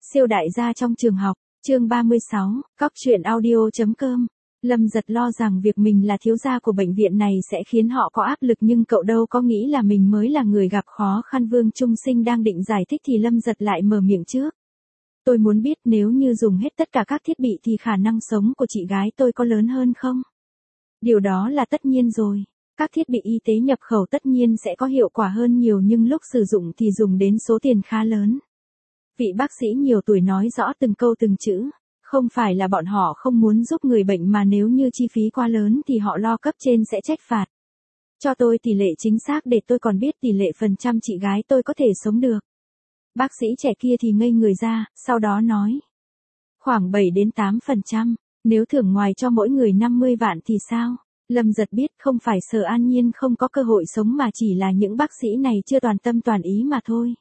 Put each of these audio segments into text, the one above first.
Siêu đại gia trong trường học, chương 36, cóc truyện audio.com. Lâm Giật lo rằng việc mình là thiếu gia của bệnh viện này sẽ khiến họ có áp lực, nhưng cậu đâu có nghĩ là mình mới là người gặp khó khăn. Vương Trung Sinh đang định giải thích thì Lâm Giật lại mở miệng trước. Tôi muốn biết nếu như dùng hết tất cả các thiết bị thì khả năng sống của chị gái tôi có lớn hơn không? Điều đó là tất nhiên rồi. Các thiết bị y tế nhập khẩu tất nhiên sẽ có hiệu quả hơn nhiều, nhưng lúc sử dụng thì dùng đến số tiền khá lớn. Vị bác sĩ nhiều tuổi nói rõ từng câu từng chữ. Không phải là bọn họ không muốn giúp người bệnh, mà nếu như chi phí quá lớn thì họ lo cấp trên sẽ trách phạt. Cho tôi tỷ lệ chính xác để tôi còn biết tỷ lệ phần trăm chị gái tôi có thể sống được. Bác sĩ trẻ kia thì ngây người ra, sau đó nói. Khoảng 7 đến 8%, nếu thưởng ngoài cho mỗi người 50 vạn thì sao? Lâm Giật biết không phải Sở An Nhiên không có cơ hội sống, mà chỉ là những bác sĩ này chưa toàn tâm toàn ý mà thôi.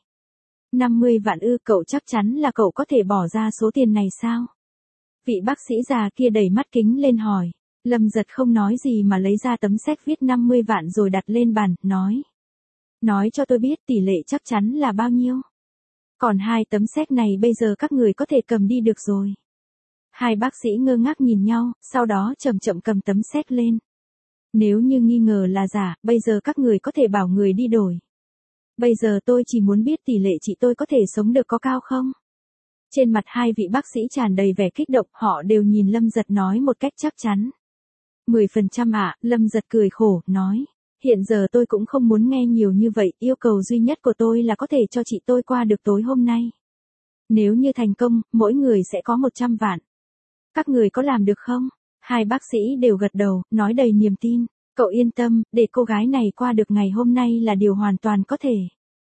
50 vạn ư? Cậu chắc chắn là cậu có thể bỏ ra số tiền này sao? Vị bác sĩ già kia đẩy mắt kính lên hỏi. Lâm Giật không nói gì mà lấy ra tấm séc viết 50 vạn rồi đặt lên bàn, nói. Nói cho tôi biết tỷ lệ chắc chắn là bao nhiêu. Còn hai tấm séc này bây giờ các người có thể cầm đi được rồi. Hai bác sĩ ngơ ngác nhìn nhau, sau đó chậm chậm cầm tấm séc lên. Nếu như nghi ngờ là giả, bây giờ các người có thể bảo người đi đổi. Bây giờ tôi chỉ muốn biết tỷ lệ chị tôi có thể sống được có cao không? Trên mặt hai vị bác sĩ tràn đầy vẻ kích động, họ đều nhìn Lâm Giật nói một cách chắc chắn. 10% ạ, Lâm Giật cười khổ, nói. Hiện giờ tôi cũng không muốn nghe nhiều như vậy, yêu cầu duy nhất của tôi là có thể cho chị tôi qua được tối hôm nay. Nếu như thành công, mỗi người sẽ có 100 vạn. Các người có làm được không? Hai bác sĩ đều gật đầu, nói đầy niềm tin. Cậu yên tâm, để cô gái này qua được ngày hôm nay là điều hoàn toàn có thể.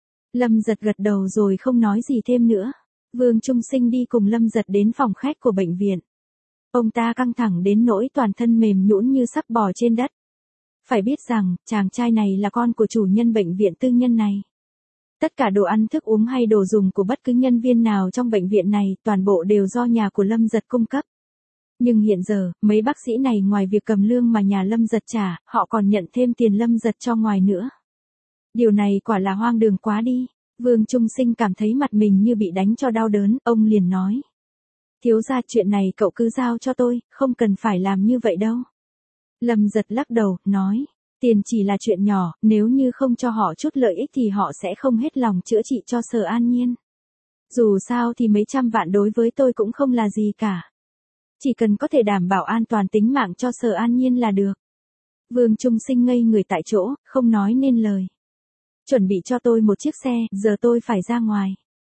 Lâm Giật gật đầu rồi không nói gì thêm nữa. Vương Trung Sinh đi cùng Lâm Giật đến phòng khách của bệnh viện. Ông ta căng thẳng đến nỗi toàn thân mềm nhũn như sắp bò trên đất. Phải biết rằng, chàng trai này là con của chủ nhân bệnh viện tư nhân này. Tất cả đồ ăn thức uống hay đồ dùng của bất cứ nhân viên nào trong bệnh viện này, toàn bộ đều do nhà của Lâm Giật cung cấp. Nhưng hiện giờ, mấy bác sĩ này ngoài việc cầm lương mà nhà Lâm Giật trả, họ còn nhận thêm tiền Lâm Giật cho ngoài nữa. Điều này quả là hoang đường quá đi. Vương Trung Sinh cảm thấy mặt mình như bị đánh cho đau đớn, ông liền nói. Thiếu gia, chuyện này cậu cứ giao cho tôi, không cần phải làm như vậy đâu. Lâm Giật lắc đầu, nói. Tiền chỉ là chuyện nhỏ, nếu như không cho họ chút lợi ích thì họ sẽ không hết lòng chữa trị cho Sở An Nhiên. Dù sao thì mấy trăm vạn đối với tôi cũng không là gì cả. Chỉ cần có thể đảm bảo an toàn tính mạng cho Sở An Nhiên là được. Vương Trung Sinh ngây người tại chỗ, không nói nên lời. Chuẩn bị cho tôi một chiếc xe, giờ tôi phải ra ngoài.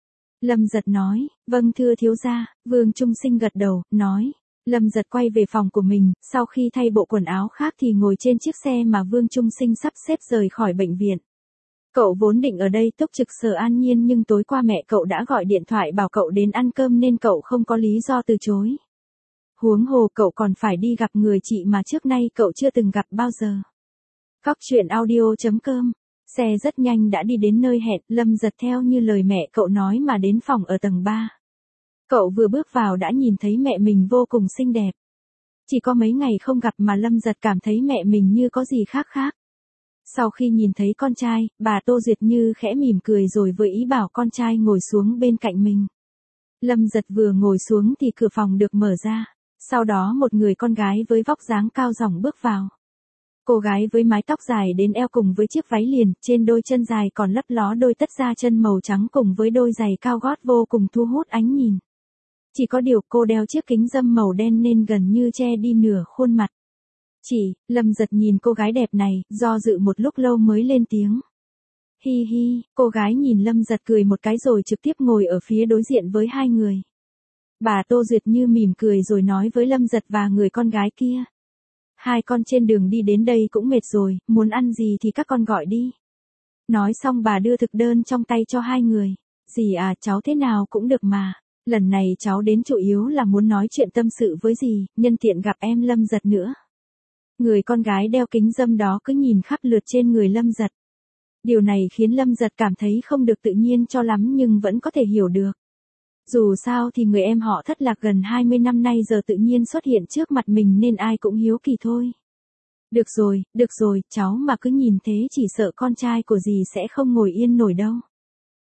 Lâm Giật nói, vâng thưa thiếu gia. Vương Trung Sinh gật đầu, nói. Lâm Giật quay về phòng của mình, sau khi thay bộ quần áo khác thì ngồi trên chiếc xe mà Vương Trung Sinh sắp xếp rời khỏi bệnh viện. Cậu vốn định ở đây túc trực Sở An Nhiên, nhưng tối qua mẹ cậu đã gọi điện thoại bảo cậu đến ăn cơm nên cậu không có lý do từ chối. Huống hồ cậu còn phải đi gặp người chị mà trước nay cậu chưa từng gặp bao giờ. Cóc truyện audio.com. Xe rất nhanh đã đi đến nơi hẹn, Lâm Giật theo như lời mẹ cậu nói mà đến phòng ở tầng 3. Cậu vừa bước vào đã nhìn thấy mẹ mình vô cùng xinh đẹp. Chỉ có mấy ngày không gặp mà Lâm Giật cảm thấy mẹ mình như có gì khác khác. Sau khi nhìn thấy con trai, bà Tô Duyệt Như khẽ mỉm cười rồi với ý bảo con trai ngồi xuống bên cạnh mình. Lâm Giật vừa ngồi xuống thì cửa phòng được mở ra. Sau đó một người con gái với vóc dáng cao ròng bước vào. Cô gái với mái tóc dài đến eo cùng với chiếc váy liền, trên đôi chân dài còn lấp ló đôi tất da chân màu trắng cùng với đôi giày cao gót vô cùng thu hút ánh nhìn. Chỉ có điều cô đeo chiếc kính râm màu đen nên gần như che đi nửa khuôn mặt. Lâm Giật nhìn cô gái đẹp này, do dự một lúc lâu mới lên tiếng. Hi hi, cô gái nhìn Lâm Giật cười một cái rồi trực tiếp ngồi ở phía đối diện với hai người. Bà Tô Duyệt Như mỉm cười rồi nói với Lâm Giật và người con gái kia. Hai con trên đường đi đến đây cũng mệt rồi, muốn ăn gì thì các con gọi đi. Nói xong bà đưa thực đơn trong tay cho hai người. Dì à, cháu thế nào cũng được mà. Lần này cháu đến chủ yếu là muốn nói chuyện tâm sự với dì, nhân tiện gặp em Lâm Giật nữa. Người con gái đeo kính râm đó cứ nhìn khắp lượt trên người Lâm Giật. Điều này khiến Lâm Giật cảm thấy không được tự nhiên cho lắm, nhưng vẫn có thể hiểu được. Dù sao thì người em họ thất lạc gần 20 năm nay giờ tự nhiên xuất hiện trước mặt mình nên ai cũng hiếu kỳ thôi. Được rồi, cháu mà cứ nhìn thế chỉ sợ con trai của dì sẽ không ngồi yên nổi đâu.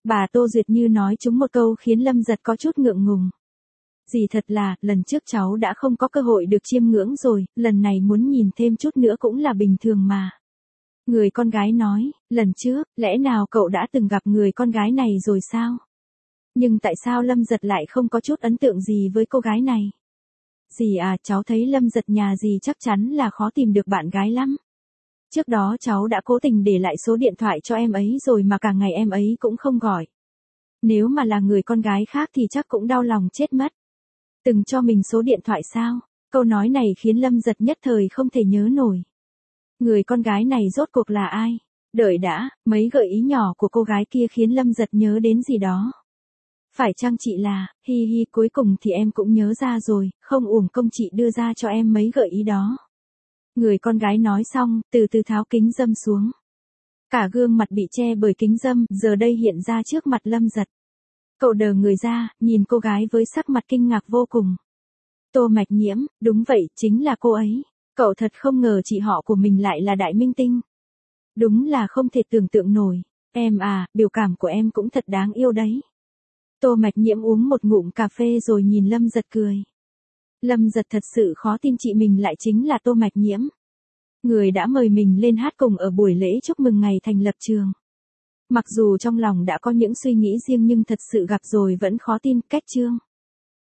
Bà Tô Duyệt như nói trúng một câu khiến Lâm Giật có chút ngượng ngùng. Dì thật là, lần trước cháu đã không có cơ hội được chiêm ngưỡng rồi, lần này muốn nhìn thêm chút nữa cũng là bình thường mà. Người con gái nói, lần trước, lẽ nào cậu đã từng gặp người con gái này rồi sao? Nhưng tại sao Lâm Giật lại không có chút ấn tượng gì với cô gái này? Dì à, cháu thấy Lâm Giật nhà dì chắc chắn là khó tìm được bạn gái lắm. Trước đó cháu đã cố tình để lại số điện thoại cho em ấy rồi mà cả ngày em ấy cũng không gọi. Nếu mà là người con gái khác thì chắc cũng đau lòng chết mất. Từng cho mình số điện thoại sao? Câu nói này khiến Lâm Giật nhất thời không thể nhớ nổi. Người con gái này rốt cuộc là ai? Đợi đã, mấy gợi ý nhỏ của cô gái kia khiến Lâm Giật nhớ đến gì đó. Phải chăng chị là, hi hi, cuối cùng thì em cũng nhớ ra rồi, không uổng công chị đưa ra cho em mấy gợi ý đó. Người con gái nói xong, từ từ tháo kính râm xuống. Cả gương mặt bị che bởi kính râm, giờ đây hiện ra trước mặt Lâm Giật. Cậu đờ người ra, nhìn cô gái với sắc mặt kinh ngạc vô cùng. Tô Mạch Nhiễm, đúng vậy, chính là cô ấy. Cậu thật không ngờ chị họ của mình lại là đại minh tinh. Đúng là không thể tưởng tượng nổi. Em à, biểu cảm của em cũng thật đáng yêu đấy. Tô Mạch Nhiễm uống một ngụm cà phê rồi nhìn Lâm Giật cười. Lâm Giật thật sự khó tin chị mình lại chính là Tô Mạch Nhiễm. Người đã mời mình lên hát cùng ở buổi lễ chúc mừng ngày thành lập trường. Mặc dù trong lòng đã có những suy nghĩ riêng nhưng thật sự gặp rồi vẫn khó tin. Cách chương